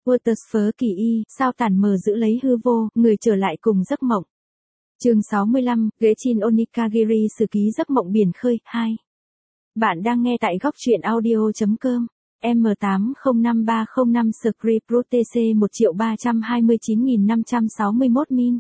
Watersford kỳ y, sao tàn mờ giữ lấy hư vô, người trở lại cùng giấc mộng. Chương 65, Gechin Onikagiri sử ký giấc mộng biển khơi, 2. Bạn đang nghe tại góc truyện audio.com. M805305 Script Root TC 1.329.561 min.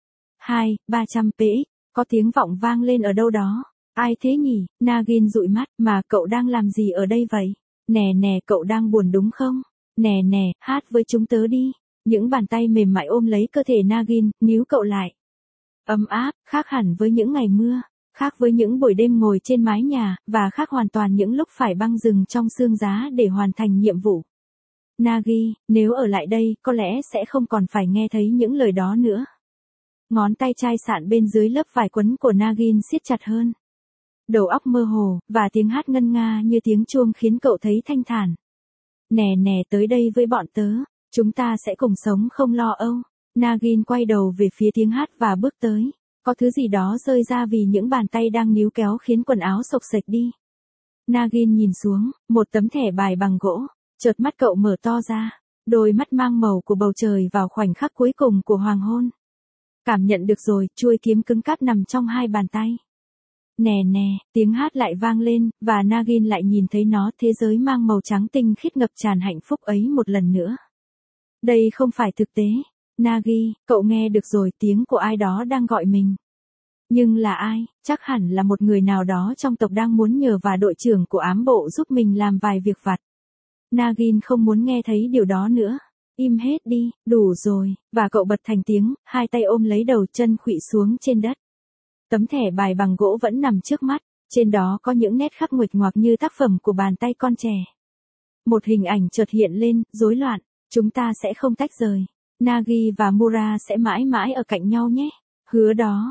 2, 300 px, có tiếng vọng vang lên ở đâu đó. Ai thế nhỉ? Nagin dụi mắt, mà cậu đang làm gì ở đây vậy? Nè, cậu đang buồn đúng không? Nè, hát với chúng tớ đi. Những bàn tay mềm mại ôm lấy cơ thể Nagin, níu cậu lại. Ấm áp, khác hẳn với những ngày mưa, khác với những buổi đêm ngồi trên mái nhà, và khác hoàn toàn những lúc phải băng rừng trong sương giá để hoàn thành nhiệm vụ. Nagi, nếu ở lại đây, có lẽ sẽ không còn phải nghe thấy những lời đó nữa. Ngón tay chai sạn bên dưới lớp vải quấn của Nagin siết chặt hơn. Đầu óc mơ hồ, và tiếng hát ngân nga như tiếng chuông khiến cậu thấy thanh thản. Nè, tới đây với bọn tớ, chúng ta sẽ cùng sống không lo âu. Nagin quay đầu về phía tiếng hát và bước tới. Có thứ gì đó rơi ra vì những bàn tay đang níu kéo khiến quần áo xộc xệch đi. Nagin nhìn xuống, một tấm thẻ bài bằng gỗ. Chợt mắt cậu mở to ra. Đôi mắt mang màu của bầu trời vào khoảnh khắc cuối cùng của hoàng hôn. Cảm nhận được rồi, chuôi kiếm cứng cáp nằm trong hai bàn tay. Nè, tiếng hát lại vang lên, và Nagin lại nhìn thấy nó, thế giới mang màu trắng tinh khiết ngập tràn hạnh phúc ấy một lần nữa. Đây không phải thực tế. Nagi, cậu nghe được rồi, tiếng của ai đó đang gọi mình. Nhưng là ai? Chắc hẳn là một người nào đó trong tộc đang muốn nhờ và đội trưởng của ám bộ giúp mình làm vài việc vặt. Nagin không muốn nghe thấy điều đó nữa. Im hết đi, đủ rồi, và cậu bật thành tiếng, hai tay ôm lấy đầu, chân khuỵu xuống trên đất. Tấm thẻ bài bằng gỗ vẫn nằm trước mắt, trên đó có những nét khắc nguệch ngoạc như tác phẩm của bàn tay con trẻ. Một hình ảnh chợt hiện lên, rối loạn, chúng ta sẽ không tách rời. Nagi và Mura sẽ mãi mãi ở cạnh nhau nhé. Hứa đó,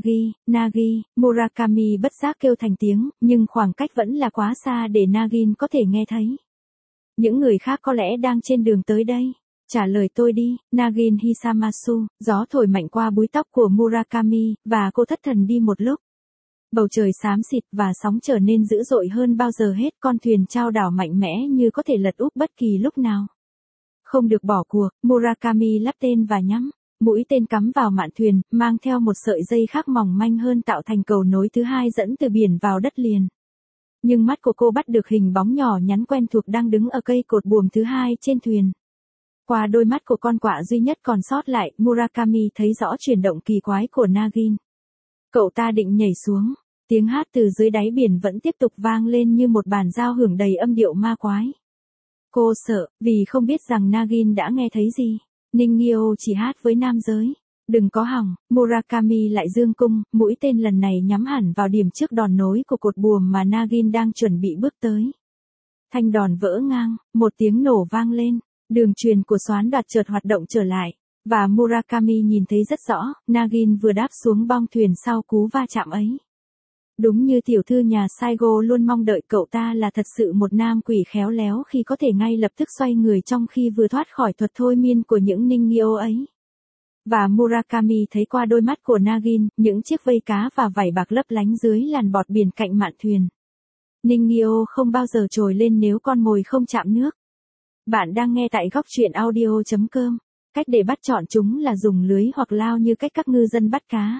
Nagi, Murakami bất giác kêu thành tiếng, nhưng khoảng cách vẫn là quá xa để Nagin có thể nghe thấy. Những người khác có lẽ đang trên đường tới đây. Trả lời tôi đi, Nagin Hisamasu. Gió thổi mạnh qua búi tóc của Murakami, và cô thất thần đi một lúc. Bầu trời xám xịt và sóng trở nên dữ dội hơn bao giờ hết, con thuyền chao đảo mạnh mẽ như có thể lật úp bất kỳ lúc nào. Không được bỏ cuộc, Murakami lắp tên và nhắm. Mũi tên cắm vào mạn thuyền, mang theo một sợi dây khác mỏng manh hơn tạo thành cầu nối thứ hai dẫn từ biển vào đất liền. Nhưng mắt của cô bắt được hình bóng nhỏ nhắn quen thuộc đang đứng ở cây cột buồm thứ hai trên thuyền. Qua đôi mắt của con quạ duy nhất còn sót lại, Murakami thấy rõ chuyển động kỳ quái của Nagin. Cậu ta định nhảy xuống. Tiếng hát từ dưới đáy biển vẫn tiếp tục vang lên như một bản giao hưởng đầy âm điệu ma quái. Cô sợ, vì không biết rằng Nagin đã nghe thấy gì. Ningyo chỉ hát với nam giới. Đừng có hỏng, Murakami lại dương cung, mũi tên lần này nhắm hẳn vào điểm trước đòn nối của cột buồm mà Nagin đang chuẩn bị bước tới. Thanh đòn vỡ ngang, một tiếng nổ vang lên, đường truyền của xoán đoạt chợt hoạt động trở lại, và Murakami nhìn thấy rất rõ, Nagin vừa đáp xuống bong thuyền sau cú va chạm ấy. Đúng như tiểu thư nhà Saigo luôn mong đợi, cậu ta là thật sự một nam quỷ khéo léo khi có thể ngay lập tức xoay người trong khi vừa thoát khỏi thuật thôi miên của những Ningyo ấy. Và Murakami thấy qua đôi mắt của Nagin, những chiếc vây cá và vảy bạc lấp lánh dưới làn bọt biển cạnh mạn thuyền. Ningyo không bao giờ trồi lên nếu con mồi không chạm nước. Bạn đang nghe tại góc truyện audio.com. Cách để bắt chọn chúng là dùng lưới hoặc lao như cách các ngư dân bắt cá.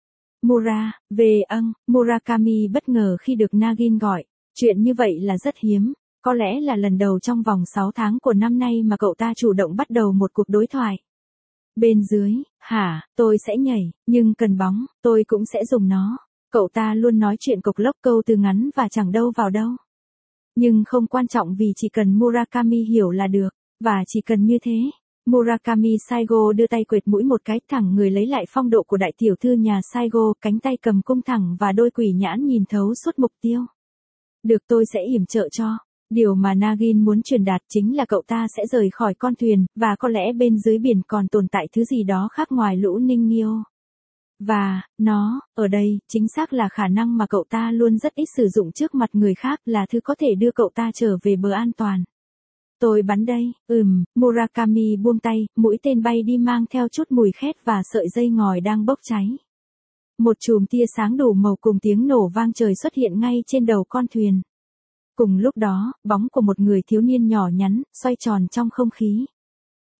Murakami bất ngờ khi được Nagin gọi. Chuyện như vậy là rất hiếm. Có lẽ là lần đầu trong vòng 6 tháng của năm nay mà cậu ta chủ động bắt đầu một cuộc đối thoại. Bên dưới, tôi sẽ nhảy, nhưng cần bóng, tôi cũng sẽ dùng nó. Cậu ta luôn nói chuyện cộc lốc, câu từ ngắn và chẳng đâu vào đâu. Nhưng không quan trọng vì chỉ cần Murakami hiểu là được, và chỉ cần như thế. Murakami Saigo đưa tay quệt mũi một cái, thẳng người lấy lại phong độ của đại tiểu thư nhà Saigo, cánh tay cầm cung thẳng và đôi quỷ nhãn nhìn thấu suốt mục tiêu. Được, tôi sẽ yểm trợ cho. Điều mà Nagin muốn truyền đạt chính là cậu ta sẽ rời khỏi con thuyền, và có lẽ bên dưới biển còn tồn tại thứ gì đó khác ngoài lũ Ningyo. Và, nó, ở đây, chính xác là khả năng mà cậu ta luôn rất ít sử dụng trước mặt người khác, là thứ có thể đưa cậu ta trở về bờ an toàn. Tôi bắn đây, Murakami buông tay, mũi tên bay đi mang theo chút mùi khét và sợi dây ngòi đang bốc cháy. Một chùm tia sáng đủ màu cùng tiếng nổ vang trời xuất hiện ngay trên đầu con thuyền. Cùng lúc đó, bóng của một người thiếu niên nhỏ nhắn, xoay tròn trong không khí.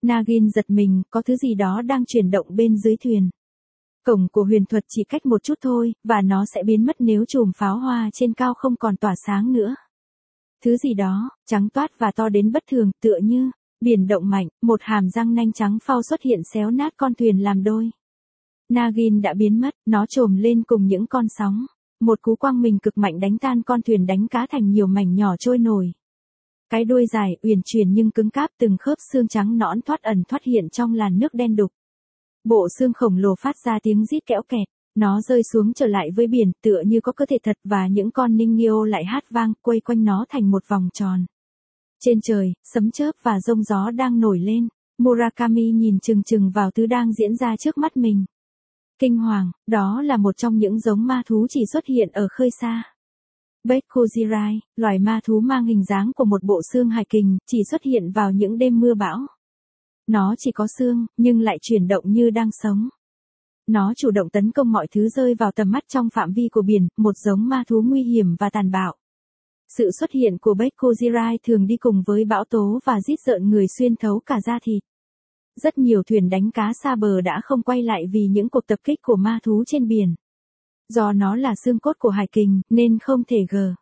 Nagin giật mình, có thứ gì đó đang chuyển động bên dưới thuyền. Cổng của huyền thuật chỉ cách một chút thôi, và nó sẽ biến mất nếu chùm pháo hoa trên cao không còn tỏa sáng nữa. Thứ gì đó, trắng toát và to đến bất thường, tựa như biển động mạnh, một hàm răng nanh trắng phau xuất hiện xéo nát con thuyền làm đôi. Nagin đã biến mất, nó trồm lên cùng những con sóng. Một cú quang mình cực mạnh đánh tan con thuyền đánh cá thành nhiều mảnh nhỏ trôi nổi. Cái đuôi dài, uyển chuyển nhưng cứng cáp, từng khớp xương trắng nõn thoát ẩn thoát hiện trong làn nước đen đục. Bộ xương khổng lồ phát ra tiếng rít kẽo kẹt, nó rơi xuống trở lại với biển, tựa như có cơ thể thật, và những con ningyo lại hát vang, quây quanh nó thành một vòng tròn. Trên trời, sấm chớp và giông gió đang nổi lên, Murakami nhìn chừng chừng vào thứ đang diễn ra trước mắt mình. Kinh hoàng, đó là một trong những giống ma thú chỉ xuất hiện ở khơi xa. Bekkujirai, loài ma thú mang hình dáng của một bộ xương hài kình, chỉ xuất hiện vào những đêm mưa bão. Nó chỉ có xương, nhưng lại chuyển động như đang sống. Nó chủ động tấn công mọi thứ rơi vào tầm mắt trong phạm vi của biển, một giống ma thú nguy hiểm và tàn bạo. Sự xuất hiện của Bekkujirai thường đi cùng với bão tố và rít rợn người xuyên thấu cả da thịt. Rất nhiều thuyền đánh cá xa bờ đã không quay lại vì những cuộc tập kích của ma thú trên biển. Do nó là xương cốt của hải kình, nên không thể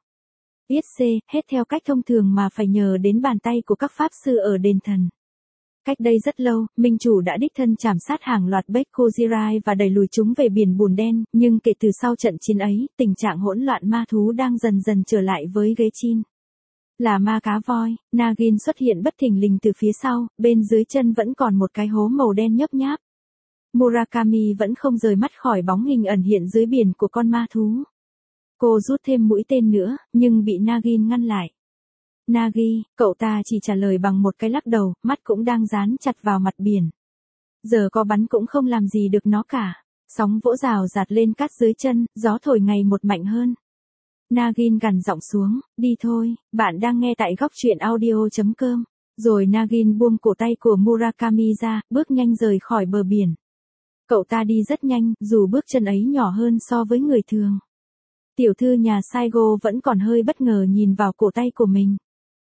yết hết theo cách thông thường mà phải nhờ đến bàn tay của các pháp sư ở đền thần. Cách đây rất lâu, minh chủ đã đích thân chảm sát hàng loạt Bekkujirai và đẩy lùi chúng về biển bùn đen, nhưng kể từ sau trận chiến ấy, tình trạng hỗn loạn ma thú đang dần dần trở lại với Geichin. Là ma cá voi, Nagin xuất hiện bất thình lình từ phía sau, bên dưới chân vẫn còn một cái hố màu đen nhấp nháp. Murakami vẫn không rời mắt khỏi bóng hình ẩn hiện dưới biển của con ma thú. Cô rút thêm mũi tên nữa, nhưng bị Nagin ngăn lại. Nagi, cậu ta chỉ trả lời bằng một cái lắc đầu, mắt cũng đang dán chặt vào mặt biển. Giờ có bắn cũng không làm gì được nó cả. Sóng vỗ rào rạt lên cát dưới chân, gió thổi ngày một mạnh hơn. Nagin gằn giọng xuống, đi thôi, bạn đang nghe tại góc truyện audio.com. Rồi Nagin buông cổ tay của Murakami ra, bước nhanh rời khỏi bờ biển. Cậu ta đi rất nhanh, dù bước chân ấy nhỏ hơn so với người thường. Tiểu thư nhà Saigo vẫn còn hơi bất ngờ nhìn vào cổ tay của mình.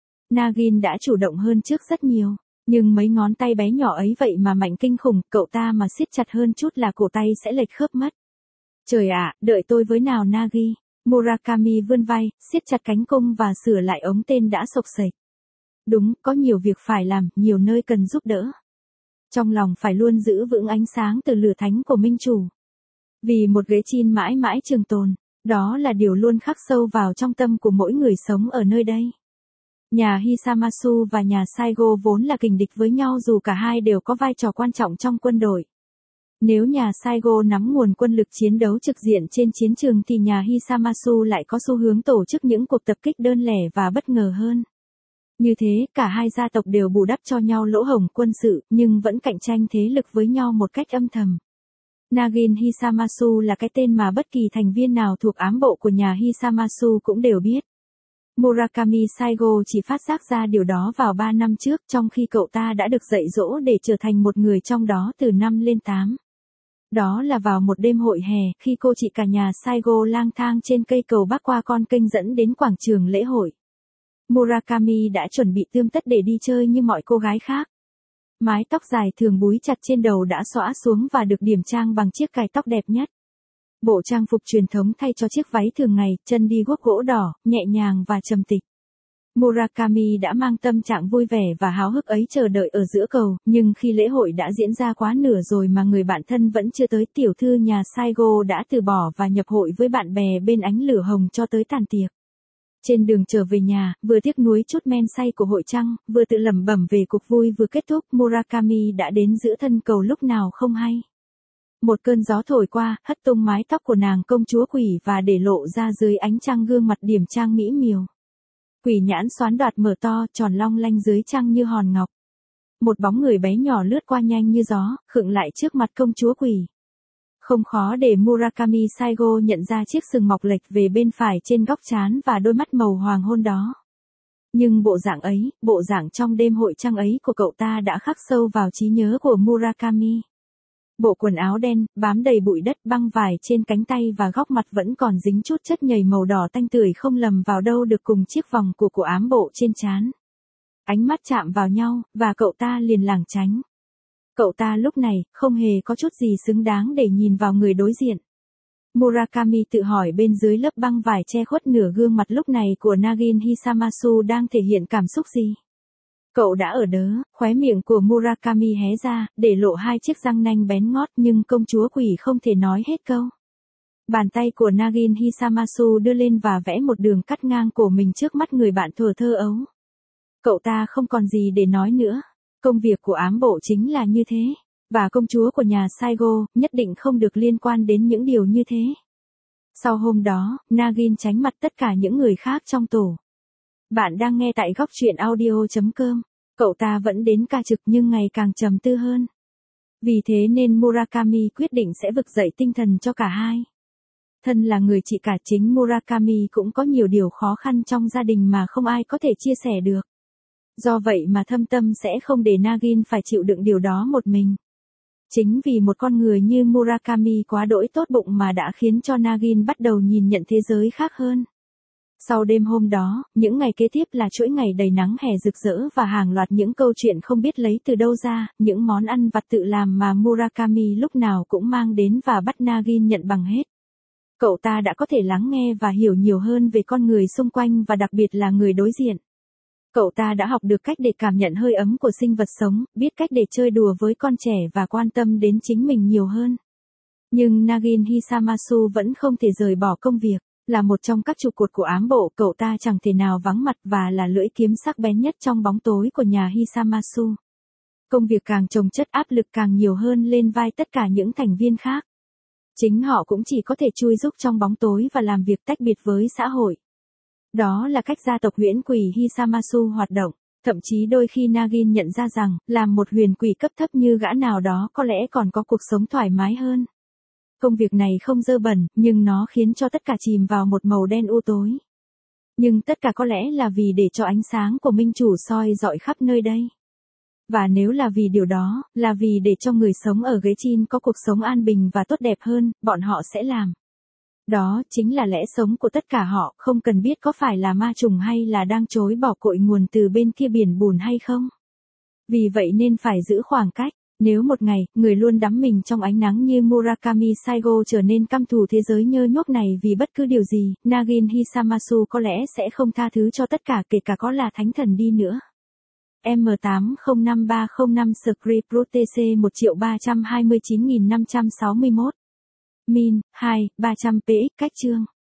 Nagin đã chủ động hơn trước rất nhiều, nhưng mấy ngón tay bé nhỏ ấy vậy mà mạnh kinh khủng, cậu ta mà siết chặt hơn chút là cổ tay sẽ lệch khớp mất. Trời ạ, đợi tôi với nào Nagi. Murakami vươn vai, siết chặt cánh cung và sửa lại ống tên đã xộc xệch. Đúng, có nhiều việc phải làm, nhiều nơi cần giúp đỡ. Trong lòng phải luôn giữ vững ánh sáng từ lửa thánh của minh chủ. Vì một Geichin mãi mãi trường tồn, đó là điều luôn khắc sâu vào trong tâm của mỗi người sống ở nơi đây. Nhà Hisamasu và nhà Saigo vốn là kình địch với nhau dù cả hai đều có vai trò quan trọng trong quân đội. Nếu nhà Saigo nắm nguồn quân lực chiến đấu trực diện trên chiến trường thì nhà Hisamasu lại có xu hướng tổ chức những cuộc tập kích đơn lẻ và bất ngờ hơn. Như thế, cả hai gia tộc đều bù đắp cho nhau lỗ hổng quân sự, nhưng vẫn cạnh tranh thế lực với nhau một cách âm thầm. Nagin Hisamasu là cái tên mà bất kỳ thành viên nào thuộc ám bộ của nhà Hisamasu cũng đều biết. Murakami Saigo chỉ phát giác ra điều đó vào 3 năm trước, trong khi cậu ta đã được dạy dỗ để trở thành một người trong đó từ 5 lên 8. Đó là vào một đêm hội hè, khi cô chị cả nhà Saigo lang thang trên cây cầu bắc qua con kênh dẫn đến quảng trường lễ hội. Murakami đã chuẩn bị tươm tất để đi chơi như mọi cô gái khác. Mái tóc dài thường búi chặt trên đầu đã xõa xuống và được điểm trang bằng chiếc cài tóc đẹp nhất. Bộ trang phục truyền thống thay cho chiếc váy thường ngày, chân đi guốc gỗ đỏ, nhẹ nhàng và trầm tịch. Murakami đã mang tâm trạng vui vẻ và háo hức ấy chờ đợi ở giữa cầu, nhưng khi lễ hội đã diễn ra quá nửa rồi mà người bạn thân vẫn chưa tới, tiểu thư nhà Saigo đã từ bỏ và nhập hội với bạn bè bên ánh lửa hồng cho tới tàn tiệc. Trên đường trở về nhà, vừa tiếc nuối chút men say của hội trăng, vừa tự lẩm bẩm về cuộc vui vừa kết thúc, Murakami đã đến giữa thân cầu lúc nào không hay. Một cơn gió thổi qua, hất tung mái tóc của nàng công chúa quỷ và để lộ ra dưới ánh trăng gương mặt điểm trang mỹ miều. Quỷ nhãn xoán đoạt mở to, tròn long lanh dưới trăng như hòn ngọc. Một bóng người bé nhỏ lướt qua nhanh như gió, khựng lại trước mặt công chúa quỷ. Không khó để Murakami Saigo nhận ra chiếc sừng mọc lệch về bên phải trên góc trán và đôi mắt màu hoàng hôn đó. Nhưng bộ dạng ấy, bộ dạng trong đêm hội trăng ấy của cậu ta đã khắc sâu vào trí nhớ của Murakami. Bộ quần áo đen, bám đầy bụi đất, băng vải trên cánh tay và góc mặt vẫn còn dính chút chất nhầy màu đỏ tanh tưởi không lầm vào đâu được cùng chiếc vòng của ám bộ trên trán. Ánh mắt chạm vào nhau, và cậu ta liền lảng tránh. Cậu ta lúc này, không hề có chút gì xứng đáng để nhìn vào người đối diện. Murakami tự hỏi bên dưới lớp băng vải che khuất nửa gương mặt lúc này của Nagin Hisamasu đang thể hiện cảm xúc gì. Cậu đã ở đớ, khóe miệng của Murakami hé ra, để lộ hai chiếc răng nanh bén ngót nhưng công chúa quỷ không thể nói hết câu. Bàn tay của Nagin Hisamasu đưa lên và vẽ một đường cắt ngang cổ mình trước mắt người bạn thuở thơ ấu. Cậu ta không còn gì để nói nữa. Công việc của ám bộ chính là như thế. Và công chúa của nhà Saigo nhất định không được liên quan đến những điều như thế. Sau hôm đó, Nagin tránh mặt tất cả những người khác trong tổ. Bạn đang nghe tại góc truyện audio.com. Cậu ta vẫn đến ca trực nhưng ngày càng trầm tư hơn. Vì thế nên Murakami quyết định sẽ vực dậy tinh thần cho cả hai. Thân là người chị cả, chính Murakami cũng có nhiều điều khó khăn trong gia đình mà không ai có thể chia sẻ được. Do vậy mà thâm tâm sẽ không để Nagin phải chịu đựng điều đó một mình. Chính vì một con người như Murakami quá đỗi tốt bụng mà đã khiến cho Nagin bắt đầu nhìn nhận thế giới khác hơn. Sau đêm hôm đó, những ngày kế tiếp là chuỗi ngày đầy nắng hè rực rỡ và hàng loạt những câu chuyện không biết lấy từ đâu ra, những món ăn vặt tự làm mà Murakami lúc nào cũng mang đến và bắt Nagin nhận bằng hết. Cậu ta đã có thể lắng nghe và hiểu nhiều hơn về con người xung quanh và đặc biệt là người đối diện. Cậu ta đã học được cách để cảm nhận hơi ấm của sinh vật sống, biết cách để chơi đùa với con trẻ và quan tâm đến chính mình nhiều hơn. Nhưng Nagin Hisamasu vẫn không thể rời bỏ công việc. Là một trong các trụ cột của ám bộ, cậu ta chẳng thể nào vắng mặt và là lưỡi kiếm sắc bén nhất trong bóng tối của nhà Hisamasu. Công việc càng chồng chất, áp lực càng nhiều hơn lên vai tất cả những thành viên khác. Chính họ cũng chỉ có thể chui rúc trong bóng tối và làm việc tách biệt với xã hội. Đó là cách gia tộc huyễn quỷ Hisamasu hoạt động. Thậm chí đôi khi Nagin nhận ra rằng, làm một huyền quỷ cấp thấp như gã nào đó có lẽ còn có cuộc sống thoải mái hơn. Công việc này không dơ bẩn, nhưng nó khiến cho tất cả chìm vào một màu đen u tối. Nhưng tất cả có lẽ là vì để cho ánh sáng của minh chủ soi rọi khắp nơi đây. Và nếu là vì điều đó, là vì để cho người sống ở ghế chin có cuộc sống an bình và tốt đẹp hơn, bọn họ sẽ làm. Đó chính là lẽ sống của tất cả họ, không cần biết có phải là ma trùng hay là đang chối bỏ cội nguồn từ bên kia biển bùn hay không. Vì vậy nên phải giữ khoảng cách. Nếu một ngày, người luôn đắm mình trong ánh nắng như Murakami Saigo trở nên căm thù thế giới nhơ nhuốc này vì bất cứ điều gì, Nagin Hisamasu có lẽ sẽ không tha thứ cho tất cả, kể cả có là thánh thần đi nữa. M805305 Script Root TC 1.329.561 Min, 2, 300 PX cách chương